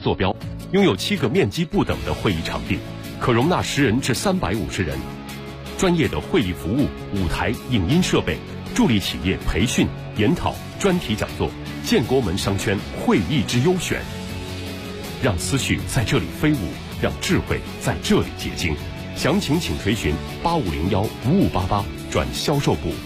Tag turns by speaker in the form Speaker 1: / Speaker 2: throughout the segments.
Speaker 1: 坐标，拥有7个面积不等的会议场地，可容纳10人至350人。专业的会议服务、舞台、影音设备，助力企业培训、研讨、专题讲座，建国门商圈会议之优选。让思绪在这里飞舞，让智慧在这里结晶。详情请垂询8501-5588转销售部。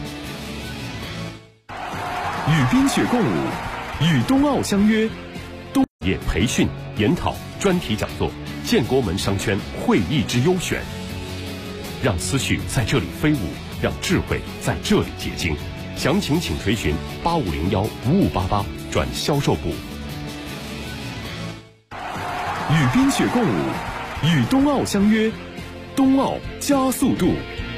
Speaker 2: 与冰雪共舞，与冬奥相约。
Speaker 1: 业培训、研讨、专题讲座，建国门商圈会议之优选。让思绪在这里飞舞，让智慧在这里结晶。详情请垂询8501-5588转销售部。
Speaker 2: 与冰雪共舞，与冬奥相约。冬奥加速度。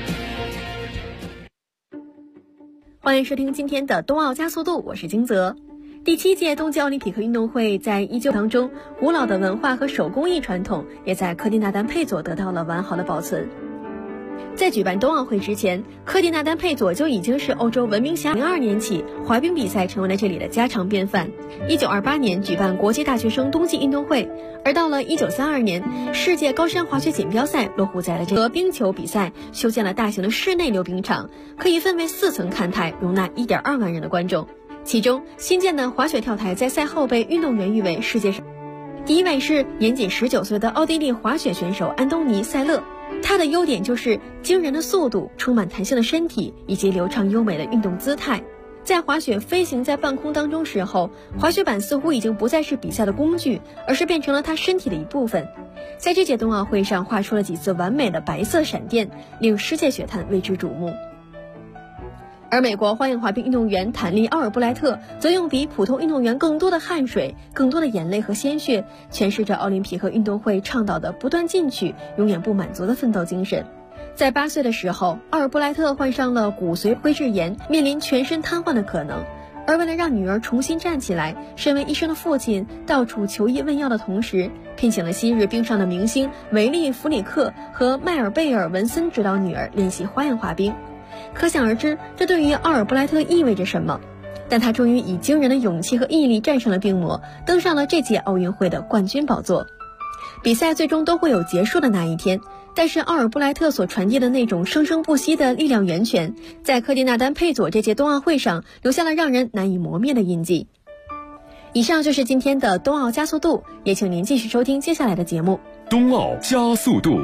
Speaker 3: 欢迎收听今天的冬奥加速度，我是金泽。第7届冬季奥林匹克运动会在19当中，古老的文化和手工艺传统也在科蒂纳丹佩佐得到了完好的保存。在举办冬奥会之前，科蒂纳丹佩佐就已经是欧洲闻名遐迩。02年起，滑冰比赛成为了这里的家常便饭。1928年举办国际大学生冬季运动会，而到了1932年，世界高山滑雪锦标赛落户在了这个冰球比赛，修建了大型的室内溜冰场，可以分为4层看台，容纳1.2万人的观众。其中，新建的滑雪跳台在赛后被运动员誉为世界上第一位是年仅19岁的奥地利滑雪选手安东尼·塞勒。他的优点就是惊人的速度、充满弹性的身体以及流畅优美的运动姿态。在滑雪飞行在半空当中时候，滑雪板似乎已经不再是比赛的工具，而是变成了他身体的一部分。在这届冬奥会上画出了几次完美的白色闪电，令世界雪坛为之瞩目。而美国花样滑冰运动员坦利·奥尔布莱特则用比普通运动员更多的汗水、更多的眼泪和鲜血，诠释着奥林匹克运动会倡导的不断进取、永远不满足的奋斗精神。在8岁的时候，奥尔布莱特患上了骨髓灰质炎，面临全身瘫痪的可能。而为了让女儿重新站起来，身为医生的父亲到处求医问药的同时，聘请了昔日冰上的明星维利·弗里克和迈尔贝尔·文森指导女儿练习花样滑冰。可想而知，这对于奥尔布莱特意味着什么。但他终于以惊人的勇气和毅力战胜了病魔，登上了这届奥运会的冠军宝座。比赛最终都会有结束的那一天，但是奥尔布莱特所传递的那种生生不息的力量源泉，在科蒂纳丹佩佐这届冬奥会上留下了让人难以磨灭的印记。以上就是今天的冬奥加速度，也请您继续收听接下来的节目。
Speaker 2: 冬奥加速度。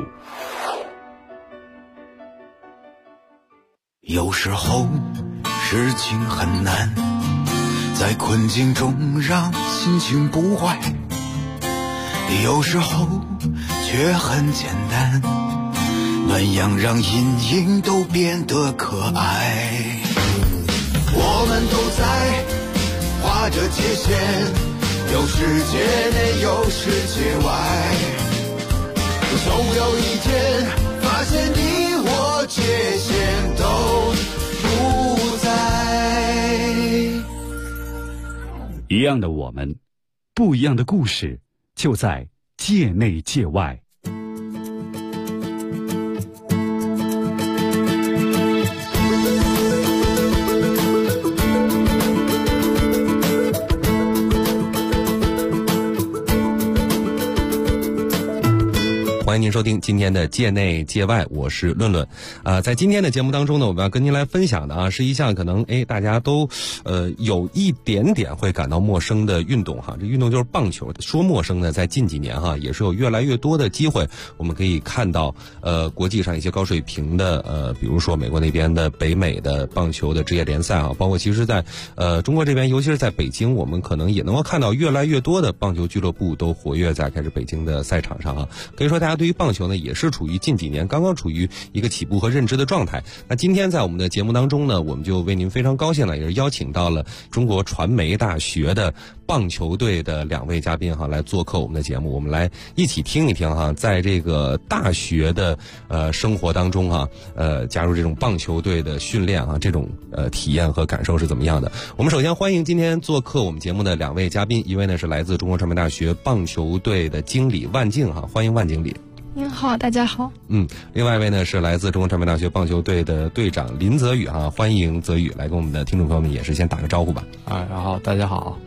Speaker 4: 有时候事情很难，在困境中让心情不坏，有时候却很简单，暖阳让阴影都变得可爱。我们都在画着界限，有世界内有世界外，总有一天发现你我界限都不在。
Speaker 2: 一样的我们，不一样的故事，就在界内界外。
Speaker 5: 欢迎您收听今天的界内界外，我是论论。在今天的节目当中呢，我们要跟您来分享的是一项可能大家都有一点点会感到陌生的运动哈。这运动就是棒球。说陌生呢，在近几年也是有越来越多的机会，我们可以看到国际上一些高水平的比如说美国那边的北美的棒球的职业联赛包括其实在中国这边，尤其是在北京，我们可能也能够看到越来越多的棒球俱乐部都活跃在开始北京的赛场上可以说大家对于棒球呢也是处于近几年刚刚处于一个起步和认知的状态。那今天在我们的节目当中呢，我们就为您非常高兴了，也是邀请到了中国传媒大学的棒球队的2位嘉宾来做客我们的节目，我们来一起听一听在这个大学的生活当中加入这种棒球队的训练这种体验和感受是怎么样的。我们首先欢迎今天做客我们节目的2位嘉宾，一位呢是来自中国传媒大学棒球队的经理万静欢迎万经理。
Speaker 6: 您好，大家好。
Speaker 5: 另外一位呢是来自中国传媒大学棒球队的队长林泽宇欢迎泽宇来跟我们的听众朋友们也是先打个招呼吧。
Speaker 7: 然后大家好。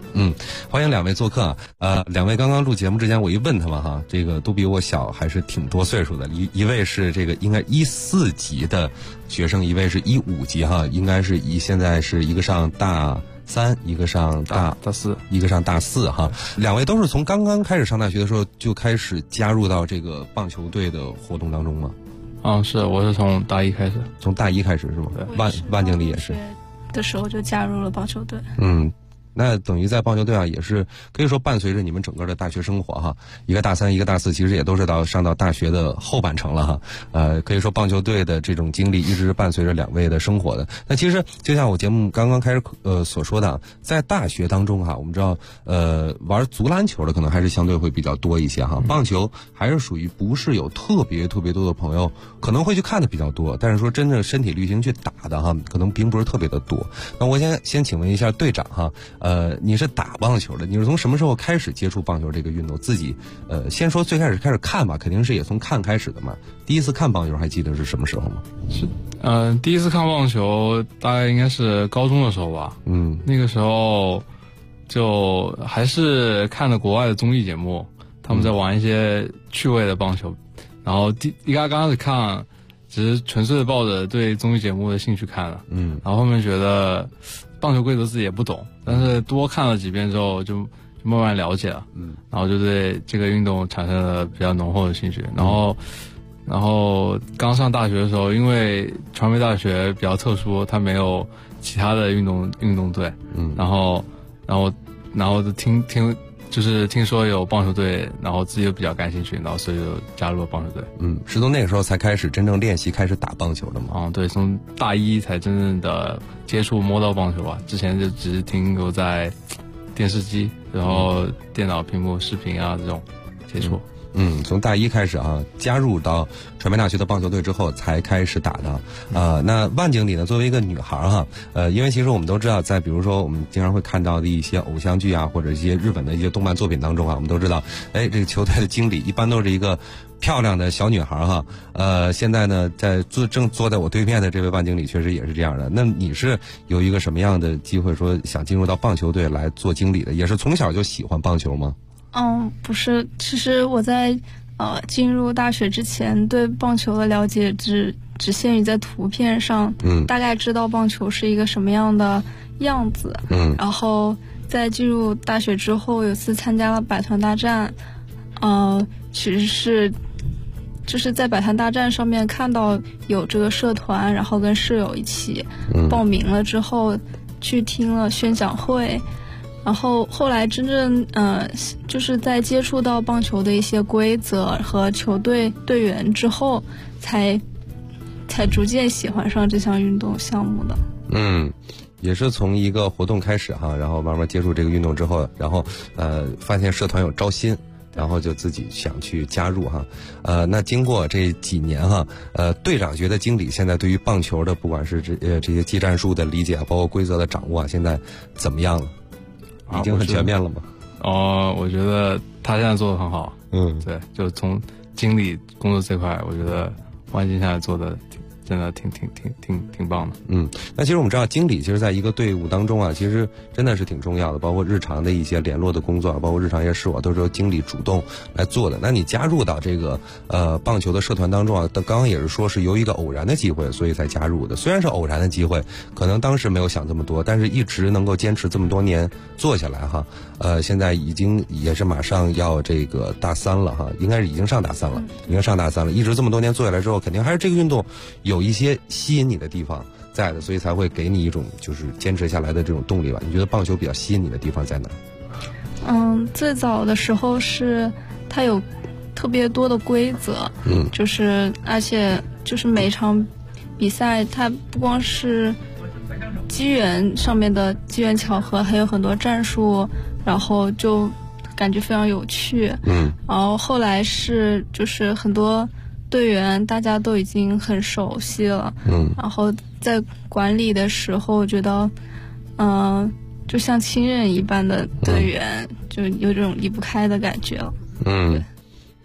Speaker 5: 欢迎两位做客啊。两位刚刚录节目之前，我一问他们哈，这个都比我小，还是挺多岁数的。一位是这个应该14级的学生，一位是15级哈，应该是现在是一个上大3，一个上大4，一个上大4哈。两位都是从刚刚开始上大学的时候就开始加入到这个棒球队的活动当中吗？
Speaker 6: 是，我是从大1开始。
Speaker 5: 从大1开始是吗？万经理也是。
Speaker 7: 的时候就加入了棒球队。
Speaker 5: 那等于在棒球队啊，也是可以说伴随着你们整个的大学生活哈。一个大3，一个大4，其实也都是上到大学的后半程了哈。可以说棒球队的这种经历一直伴随着两位的生活的。那其实就像我节目刚刚开始所说的，在大学当中哈，我们知道玩足篮球的可能还是相对会比较多一些哈。棒球还是属于不是有特别多的朋友可能会去看的比较多，但是说真正身体力行去打的哈，可能并不是特别的多。那我先请问一下队长哈。你是打棒球的，你是从什么时候开始接触棒球这个运动？自己先说最开始看吧，肯定是也从看开始的嘛。第一次看棒球还记得是什么时候吗？
Speaker 6: 是第一次看棒球大概应该是高中的时候吧。那个时候就还是看的国外的综艺节目，他们在玩一些趣味的棒球，然后刚开始看只是纯粹的抱着对综艺节目的兴趣看了。然后后面觉得棒球规则自己也不懂，但是多看了几遍之后就慢慢了解了。然后就对这个运动产生了比较浓厚的兴趣。然后刚上大学的时候，因为传媒大学比较特殊，它没有其他的运动队。然后就听说有棒球队，然后自己又比较感兴趣，然后所以就加入了棒球队。
Speaker 5: 是从那个时候才开始真正练习，开始打棒球的吗？
Speaker 6: 对，从大1才真正的接触摸到棒球吧。之前就只是停留在电视机，然后电脑屏幕视频啊这种接触。
Speaker 5: 从大1开始啊，加入到传媒大学的棒球队之后才开始打的。那万经理呢，作为一个女孩哈，因为其实我们都知道，在比如说我们经常会看到的一些偶像剧啊，或者一些日本的一些动漫作品当中啊，我们都知道，这个球队的经理一般都是一个漂亮的小女孩哈。现在呢，正坐在我对面的这位万经理确实也是这样的。那你是有一个什么样的机会说想进入到棒球队来做经理的？也是从小就喜欢棒球吗？
Speaker 7: 不是，其实我在进入大学之前对棒球的了解只限于在图片上，大概知道棒球是一个什么样的样子。然后在进入大学之后，有次参加了百团大战，其实是就是在百团大战上面看到有这个社团，然后跟室友一起报名了之后，去听了宣讲会。然后后来真正就是在接触到棒球的一些规则和球队队员之后，才逐渐喜欢上这项运动项目的。
Speaker 5: 也是从一个活动开始哈，然后慢慢接触这个运动之后，然后发现社团有招新，然后就自己想去加入哈。那经过这几年哈，队长觉得经理现在对于棒球的不管是这些技战术的理解，包括规则的掌握啊，现在怎么样了？已经很全面了吗？
Speaker 6: 我觉得他现在做得很好。对，就从经理工作这块，我觉得万金现在做的真的挺棒的。
Speaker 5: 那其实我们知道，经理其实在一个队伍当中啊，其实真的是挺重要的，包括日常的一些联络的工作，包括日常一些事务都是由经理主动来做的。那你加入到这个棒球的社团当中啊，刚刚也是说是由一个偶然的机会，所以才加入的。虽然是偶然的机会，可能当时没有想这么多，但是一直能够坚持这么多年做下来哈。现在已经也是马上要这个大3了哈，应该是已经上大3了，一直这么多年做下来之后，肯定还是这个运动有一些吸引你的地方在的，所以才会给你一种就是坚持下来的这种动力吧。你觉得棒球比较吸引你的地方在哪？
Speaker 7: 最早的时候是它有特别多的规则，就是而且就是每场比赛它不光是机缘上面的机缘巧合，还有很多战术，然后就感觉非常有趣。然后后来是就是很多队员大家都已经很熟悉了，然后在管理的时候觉得就像亲人一般的队员，就有这种离不开的感觉了。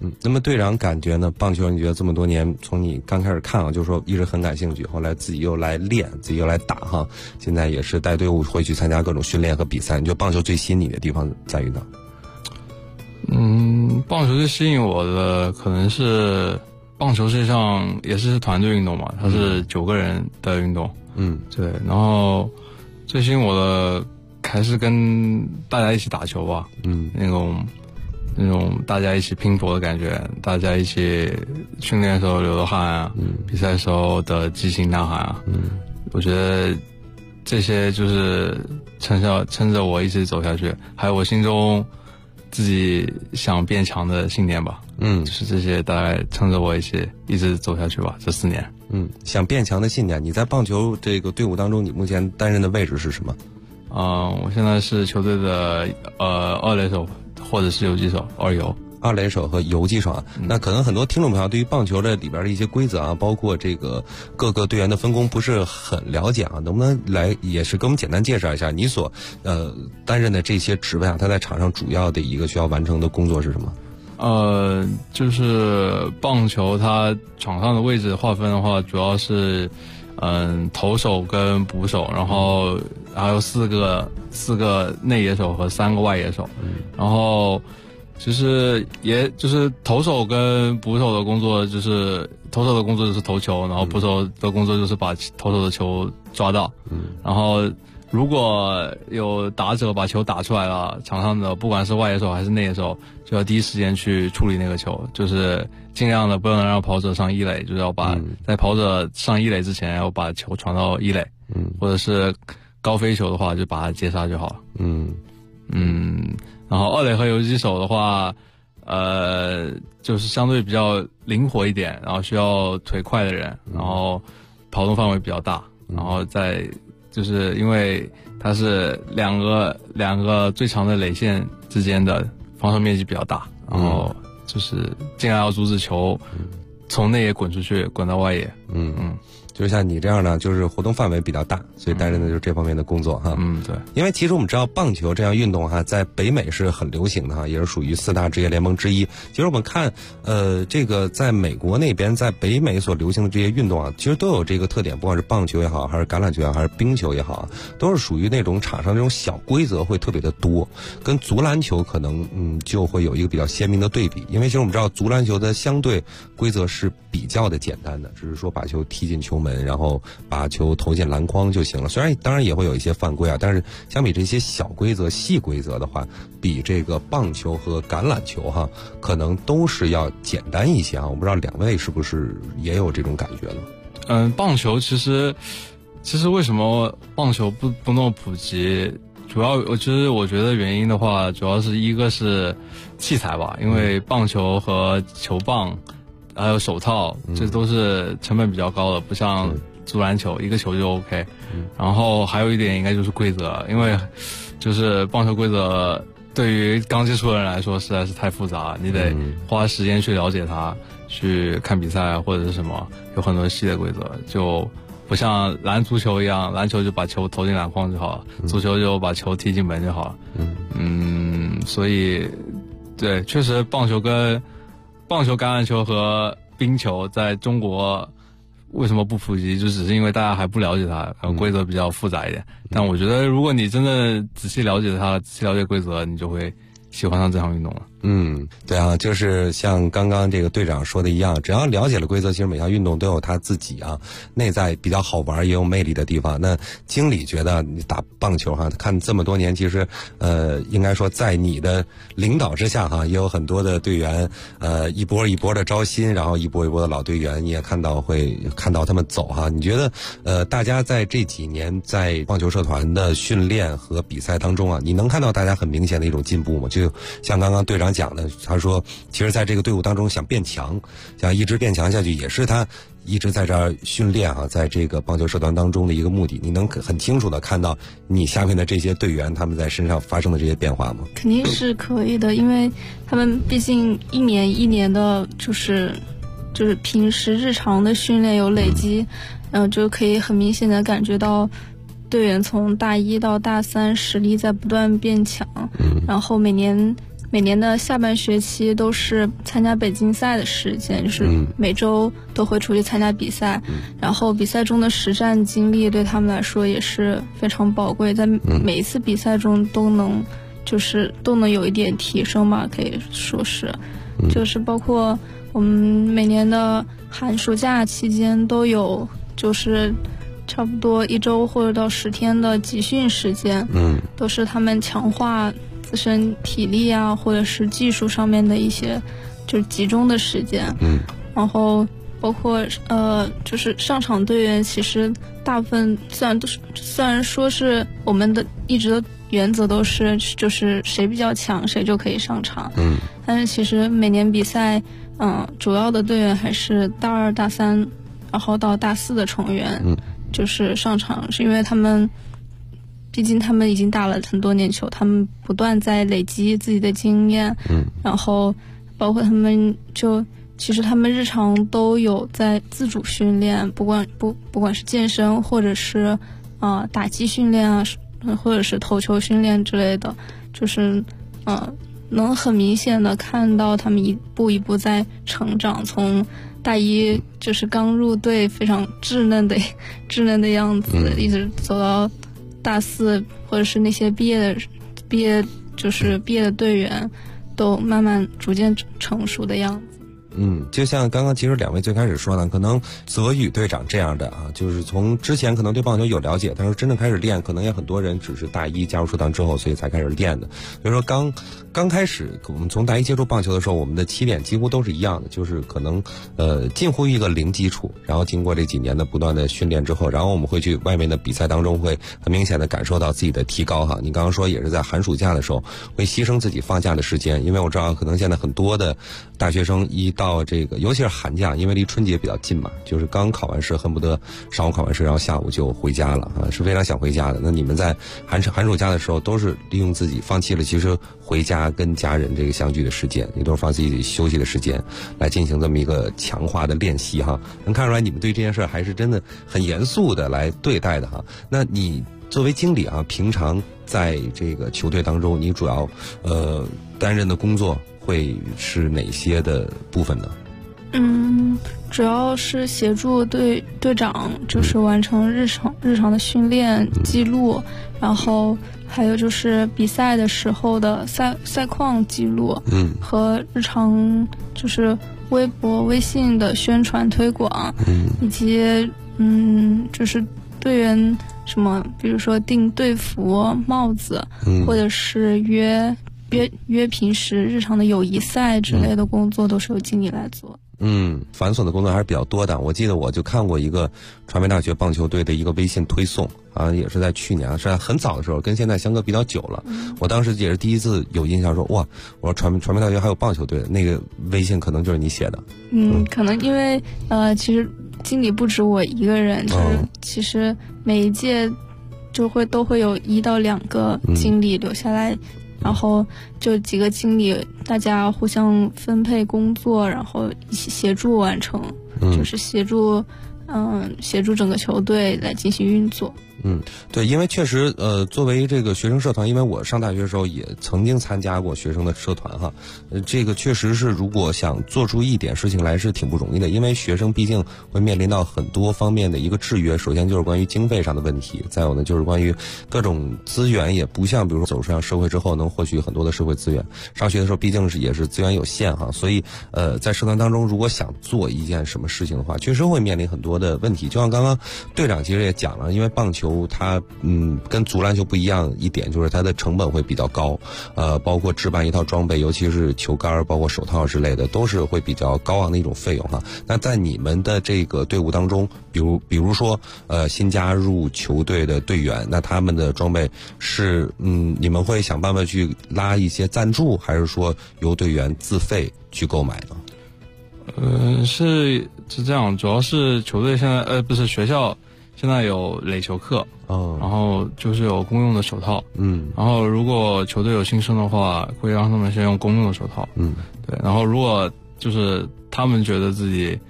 Speaker 5: 那么队长感觉呢？棒球你觉得这么多年，从你刚开始看啊，就是说一直很感兴趣，后来自己又来练，自己又来打哈，现在也是带队伍会去参加各种训练和比赛。你觉得棒球最吸引你的地方在于哪？
Speaker 6: 棒球最吸引我的可能是棒球实际上也是团队运动嘛，它是9个人的运动。对。然后最吸引我的还是跟大家一起打球吧。那种大家一起拼搏的感觉，大家一起训练的时候流的汗啊，比赛的时候的激情呐喊啊，我觉得这些就是撑着我一直走下去，还有我心中自己想变强的信念吧。就是这些大概撑着我一直走下去吧，这4年。
Speaker 5: 想变强的信念，你在棒球这个队伍当中，你目前担任的位置是什么？
Speaker 6: 我现在是球队的2垒手。或者是游击手，2游
Speaker 5: ，2垒手和游击手啊。那可能很多听众朋友对于棒球的里边的一些规则啊，包括这个各个队员的分工不是很了解啊，能不能来也是给我们简单介绍一下你所担任的这些职位啊？他在场上主要的一个需要完成的工作是什么？
Speaker 6: 就是棒球它场上的位置划分的话，主要是投手跟捕手，然后还有四个内野手和3个外野手。然后其实也就是投手跟捕手的工作，就是投手的工作就是投球，然后捕手的工作就是把投手的球抓到。然后如果有打者把球打出来了，场上的不管是外野手还是内野手，就要第一时间去处理那个球，就是尽量的不能让跑者上1垒，就是要把在跑者上1垒之前要把球传到1垒，或者是高飞球的话就把它接杀就好了。然后2垒和游击手的话，就是相对比较灵活一点，然后需要腿快的人，然后跑动范围比较大，然后再就是因为它是两个最长的垒线之间的防守面积比较大，然后就是尽量要阻止球从内野滚出去，滚到外野。
Speaker 5: 就是像你这样的，就是活动范围比较大，所以担任的就是这方面的工作哈。
Speaker 6: 对。
Speaker 5: 因为其实我们知道棒球这样运动哈，在北美是很流行的哈，也是属于4大职业联盟之一。其实我们看，这个在美国那边，在北美所流行的这些运动啊，其实都有这个特点，不管是棒球也好，还是橄榄球也好，还是冰球也好，都是属于那种场上这种小规则会特别的多，跟足篮球可能就会有一个比较鲜明的对比。因为其实我们知道足篮球的相对规则是比较的简单的，只是说把球踢进球门，然后把球投进篮筐就行了。虽然当然也会有一些犯规啊，但是相比这些小规则细规则的话，比这个棒球和橄榄球哈，可能都是要简单一些啊。我不知道2位是不是也有这种感觉呢？
Speaker 6: 棒球其实为什么棒球不那么普及，主要我觉得原因的话，主要是一个是器材吧，因为棒球和球棒还有手套，这都是成本比较高的，不像足篮球一个球就 OK。然后还有一点应该就是规则，因为就是棒球规则对于刚接触的人来说实在是太复杂，你得花时间去了解它，去看比赛或者是什么，有很多细的规则，就不像足球一样，篮球就把球投进篮筐就好了，足球就把球踢进门就好了。所以对，确实棒球、橄榄球和冰球在中国为什么不普及，就只是因为大家还不了解它，规则比较复杂一点。但我觉得如果你真的仔细了解它，仔细了解规则，你就会喜欢上这项运动了。
Speaker 5: 对啊，就是像刚刚这个队长说的一样，只要了解了规则，其实每项运动都有它自己啊内在比较好玩也有魅力的地方。那经理觉得你打棒球哈，看这么多年，其实应该说在你的领导之下哈，也有很多的队员一波一波的招新，然后一波一波的老队员，你也会看到他们走哈。你觉得大家在这几年在棒球社团的训练和比赛当中啊，你能看到大家很明显的一种进步吗？就像刚刚队长讲的，他说其实在这个队伍当中想变强，想一直变强下去，也是他一直在这儿训练啊，在这个棒球社团当中的一个目的。你能很清楚的看到你下面的这些队员他们在身上发生的这些变化吗？
Speaker 7: 肯定是可以的，因为他们毕竟一年一年的就是平时日常的训练有累积，就可以很明显的感觉到队员从大1到大3实力在不断变强，然后每年每年的下半学期都是参加北京赛的时间，就是每周都会出去参加比赛，然后比赛中的实战经历对他们来说也是非常宝贵，在每一次比赛中都能有一点提升吧，可以说是，就是包括我们每年的寒暑假期间都有，就是差不多1周或者到10天的集训时间，都是他们强化自身体力啊，或者是技术上面的一些就是集中的时间，然后包括就是上场队员，其实大部分虽然说是我们的一直的原则都是就是谁比较强谁就可以上场，但是其实每年比赛主要的队员还是大2、大3，然后到大4的成员，就是上场，是因为毕竟他们已经打了很多年球，他们不断在累积自己的经验，然后包括他们其实他们日常都有在自主训练，不管是健身或者是打击训练啊，或者是投球训练之类的，就是能很明显的看到他们一步一步在成长，从大1就是刚入队非常稚嫩的样子，一直走到大4，或者是那些毕业的队员都慢慢逐渐成熟的样子。
Speaker 5: 就像刚刚其实2位最开始说呢，可能泽宇队长这样的就是从之前可能对棒球有了解，但是真正开始练，可能也很多人只是大1加入社团之后，所以才开始练的。所以说刚开始我们从大1接触棒球的时候，我们的起点几乎都是一样的，就是可能近乎于一个零基础，然后经过这几年的不断的训练之后，然后我们会去外面的比赛当中会很明显的感受到自己的提高你刚刚说也是在寒暑假的时候会牺牲自己放假的时间，因为我知道可能现在很多的大学生一到这个尤其是寒假，因为离春节比较近嘛，就是刚考完试恨不得上午考完试然后下午就回家了是非常想回家的。那你们在寒暑假的时候都是利用自己放弃了其实回家跟家人这个相聚的时间，也都是放自己休息的时间来进行这么一个强化的练习能看出来你们对这件事还是真的很严肃的来对待的那你作为经理平常在这个球队当中，你主要担任的工作会是哪些的部分呢？
Speaker 7: 主要是协助队长，就是完成日常的训练记录，然后还有就是比赛的时候的赛况记录，和日常就是微博、微信的宣传推广，以及就是队员什么，比如说订队服、帽子，或者是约平时日常的友谊赛之类的工作，都是由经理来做。
Speaker 5: 繁琐的工作还是比较多的。我记得我就看过一个传媒大学棒球队的一个微信推送也是在去年，是在很早的时候，跟现在相隔比较久了。我当时也是第一次有印象说，哇，我说传媒大学还有棒球队，那个微信可能就是你写的。
Speaker 7: 可能因为其实经理不止我一个人，就是其实每一届都会有1到2个经理留下来。然后就几个经理大家互相分配工作，然后一起协助完成，就是协助整个球队来进行运作。
Speaker 5: 对，因为确实作为这个学生社团，因为我上大学的时候也曾经参加过学生的社团这个确实是如果想做出一点事情来是挺不容易的，因为学生毕竟会面临到很多方面的一个制约，首先就是关于经费上的问题，再有呢就是关于各种资源也不像比如说走上社会之后能获取很多的社会资源，上学的时候毕竟也是资源有限所以在社团当中如果想做一件什么事情的话，确实会面临很多的问题。就像刚刚队长其实也讲了，因为棒球它跟足篮球不一样一点，就是它的成本会比较高，包括置办一套装备，尤其是球杆包括手套之类的都是会比较高昂的一种费用那在你们的这个队伍当中，比如说新加入球队的队员，那他们的装备是你们会想办法去拉一些赞助，还是说由队员自费去购买呢？
Speaker 6: 是这样，主要是球队现在不是学校现在有垒球课然后就是有公用的手套然后如果球队有新生的话，会让他们先用公用的手套对，然后如果就是他们觉得自己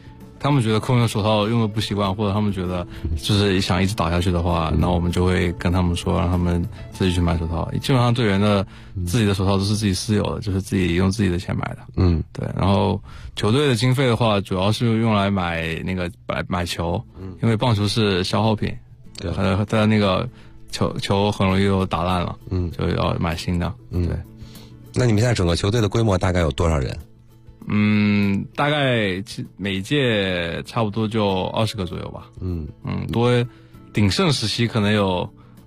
Speaker 6: 他们觉得扣用手套用的不习惯，或者他们觉得就是想一直打下去的话，那我们就会跟他们说，让他们自己去买手套。基本上队员的自己的手套都是自己私有的，就是自己用自己的钱买的。对。然后球队的经费的话，主要是用来买买球，因为棒球是消耗品，对，它那个球很容易就打烂了，就要买新的。对。
Speaker 5: 那你们现在整个球队的规模大概有多少人？
Speaker 6: 大概每届差不多就20个左右吧。多，鼎盛时期可能有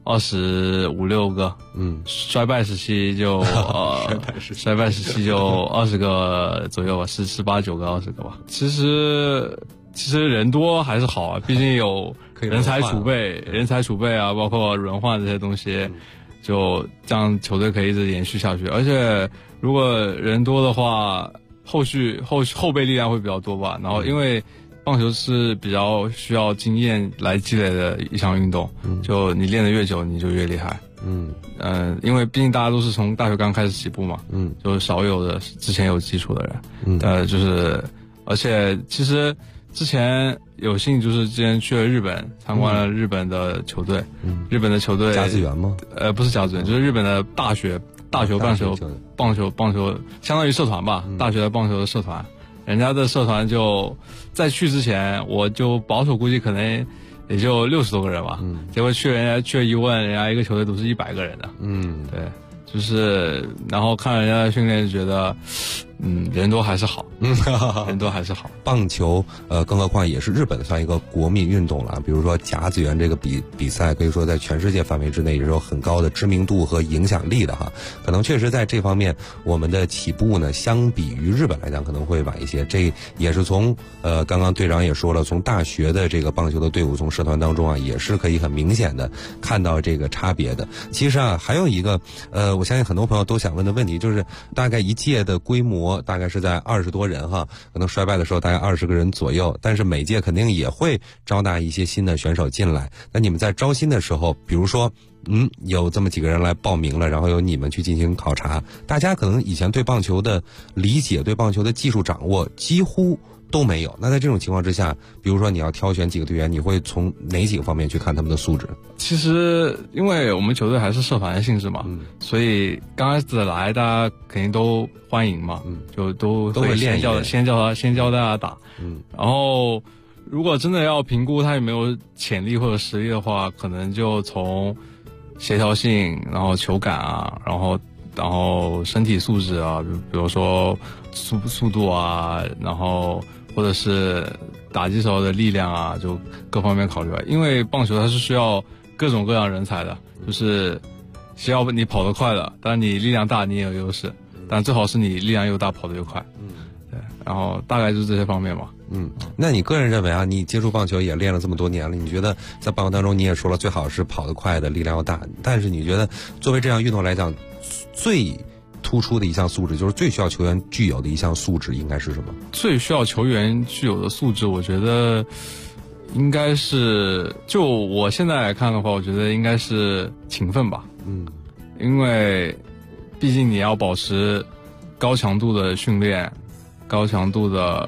Speaker 6: 25、26个。衰败时期就衰败时期就20个左右吧，18、19个、20个吧。其实人多还是好啊，毕竟有人才储备啊，包括轮换这些东西，就这样球队可以一直延续下去。而且如果人多的话，后备力量会比较多吧。然后因为棒球是比较需要经验来积累的一项运动，就你练得越久你就越厉害。因为毕竟大家都是从大学刚开始起步嘛，就少有的之前有基础的人。就是而且其实之前有幸就是之前去了日本，参观了日本的球队。日本的球队
Speaker 5: 甲子园吗？
Speaker 6: 不是甲子园，就是日本的大学棒球相当于社团吧，大学的棒球的社团。人家的社团就在去之前，我就保守估计可能也就60多个人吧。结果人家去了一问，人家一个球队都是100个人的。对，就是然后看人家的训练就觉得，人多还是好。人多还是好。
Speaker 5: 棒球更何况也是日本算一个国民运动了。比如说甲子园这个比赛，可以说在全世界范围之内也是有很高的知名度和影响力的哈。可能确实在这方面，我们的起步呢，相比于日本来讲可能会晚一些。这也是从刚刚队长也说了，从大学的这个棒球的队伍，从社团当中啊，也是可以很明显的看到这个差别的。其实啊，还有一个我相信很多朋友都想问的问题，就是大概一届的规模大概是在20多人哈，可能衰败的时候大概20个人左右，但是每届肯定也会招纳一些新的选手进来。那你们在招新的时候，比如说有这么几个人来报名了，然后由你们去进行考察，大家可能以前对棒球的理解，对棒球的技术掌握几乎都没有。那在这种情况之下，比如说你要挑选几个队员，你会从哪几个方面去看他们的素质？
Speaker 6: 其实因为我们球队还是社团性质嘛，所以刚开始来大家肯定都欢迎嘛，就都会先教大家打。然后如果真的要评估他有没有潜力或者实力的话，可能就从协调性，然后球感啊，然后身体素质啊，比如说速度啊，然后或者是打击时候的力量啊，就各方面考虑吧。因为棒球它是需要各种各样人才的，就是需要你跑得快的，当然你力量大你也有优势，但最好是你力量又大跑得又快。对，然后大概就是这些方面吧。
Speaker 5: 那你个人认为啊，你接触棒球也练了这么多年了，你觉得在棒球当中你也说了最好是跑得快的，力量要大，但是你觉得作为这项运动来讲，最突出的一项素质，就是最需要球员具有的一项素质应该是什么？最需要球员具有的素质，我觉得应该是，就我现在来看的话，我觉得应该是勤奋吧。因为毕竟你要保持高强度的训练，高强度的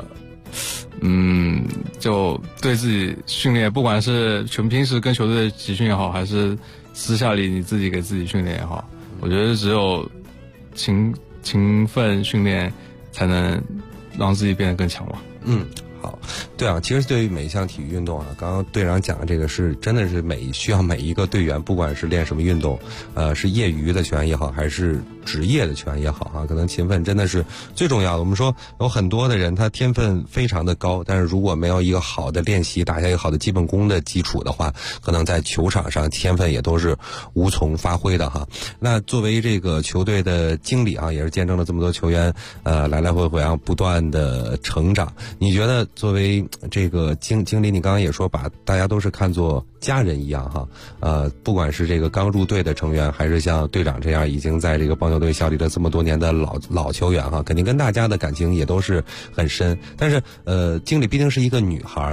Speaker 5: 就对自己训练，不管是平时跟球队的集训也好，还是私下里你自己给自己训练也好，我觉得只有勤奋训练才能让自己变得更强吧。好，对啊，其实对于每一项体育运动啊，刚刚队长讲的这个是真的是需要每一个队员，不管是练什么运动，是业余的球员也好，还是职业的球员也好啊，可能勤奋真的是最重要的。我们说有很多的人他天分非常的高，但是如果没有一个好的练习，打下一个好的基本功的基础的话，可能在球场上天分也都是无从发挥的哈。那作为这个球队的经理啊，也是见证了这么多球员来来回回啊不断的成长。你觉得作为这个经理，你刚刚也说把大家都是看作家人一样哈，不管是这个刚入队的成员，还是像队长这样已经在这个棒球队效力了这么多年的老球员哈，肯定跟大家的感情也都是很深。但是经理毕竟是一个女孩，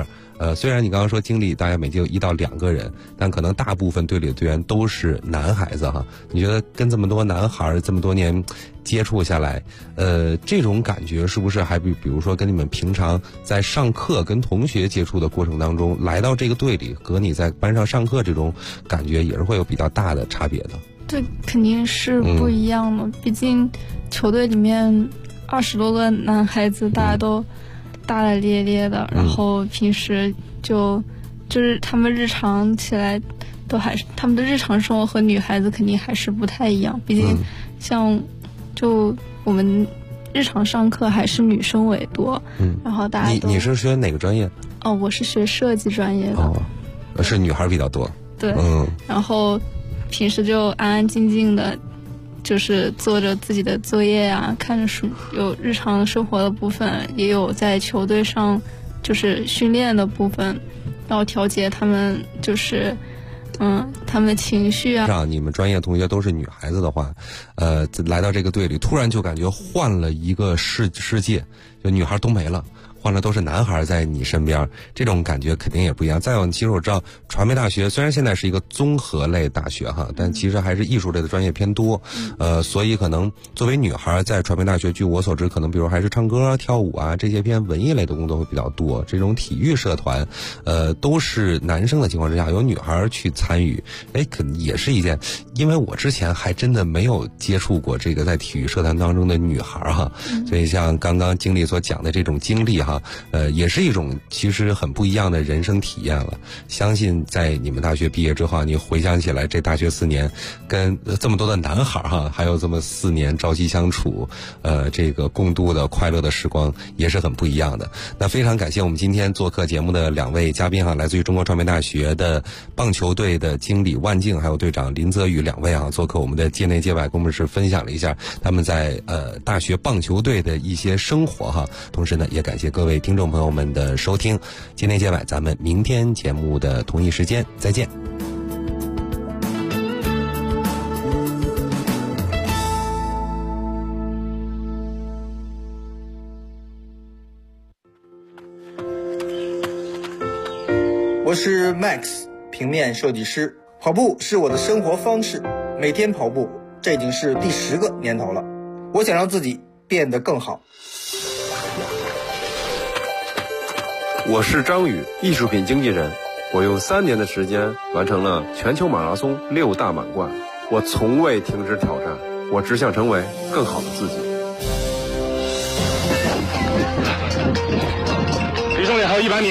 Speaker 5: 虽然你刚刚说经理大概每届有1到2个人，但可能大部分队里的队员都是男孩子哈。你觉得跟这么多男孩这么多年接触下来，这种感觉是不是还比如说跟你们平常在上课跟同学接触的过程当中，来到这个队里和你在班上上课这种感觉也是会有比较大的差别的？
Speaker 7: 这肯定是不一样的，毕竟球队里面20多个男孩子，大家都大大咧咧的，然后平时就是他们日常起来都还是他们的日常生活和女孩子肯定还是不太一样，毕竟像就我们日常上课还是女生为多，然后大家都
Speaker 5: 你是学哪个专业？
Speaker 7: 哦，我是学设计专业的。
Speaker 5: 哦，是女孩比较多。
Speaker 7: 对，然后平时就安安静静的，就是做着自己的作业啊，看着书，有日常生活的部分，也有在球队上就是训练的部分，要调节他们就是他们的情绪啊。
Speaker 5: 让你们专业同学都是女孩子的话，来到这个队里，突然就感觉换了一个世界，就女孩都没了。换了都是男孩在你身边，这种感觉肯定也不一样。再有，其实我知道传媒大学虽然现在是一个综合类大学哈，但其实还是艺术类的专业偏多。所以可能作为女孩在传媒大学，据我所知，可能比如还是唱歌、跳舞啊这些偏文艺类的工作会比较多。这种体育社团，都是男生的情况之下，有女孩去参与，可能也是一件。因为我之前还真的没有接触过这个在体育社团当中的女孩哈，所以像刚刚经理所讲的这种经历哈。也是一种其实很不一样的人生体验了。相信在你们大学毕业之后，你回想起来这大学4年跟这么多的男孩哈，还有这么4年朝夕相处，这个共度的快乐的时光也是很不一样的。那非常感谢我们今天做客节目的2位嘉宾哈，来自于中国传媒大学的棒球队的经理万静，还有队长林泽宇2位啊，做客我们的界内界外，跟我们是分享了一下他们在大学棒球队的一些生活哈。同时呢，也感谢各位听众朋友们的收听，界内界外，咱们明天节目的同一时间再见。
Speaker 8: 我是 Max， 平面设计师。跑步是我的生活方式，每天跑步，这已经是第10个年头了。我想让自己变得更好。
Speaker 9: 我是张宇，艺术品经纪人。我用3年的时间完成了全球马拉松6大满贯。我从未停止挑战，我只想成为更好的自己。
Speaker 10: 离终点还有100米，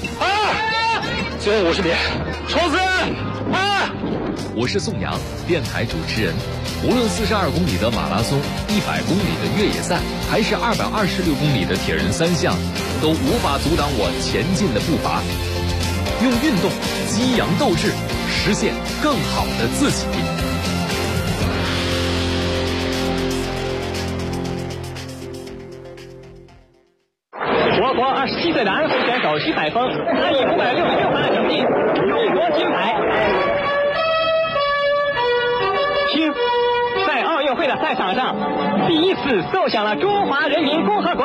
Speaker 10: 最后50米，冲刺！
Speaker 11: 我是宋阳，电台主持人。无论42公里的马拉松、100公里的越野赛，还是226公里的铁人3项，都无法阻挡我前进的步伐。用运动激扬斗志，实现更好的自己。
Speaker 12: 我国27岁的安徽选手徐海峰，他以566分的成绩勇夺金牌。听，在奥运会的赛场上，第一次奏响了中华人民共和国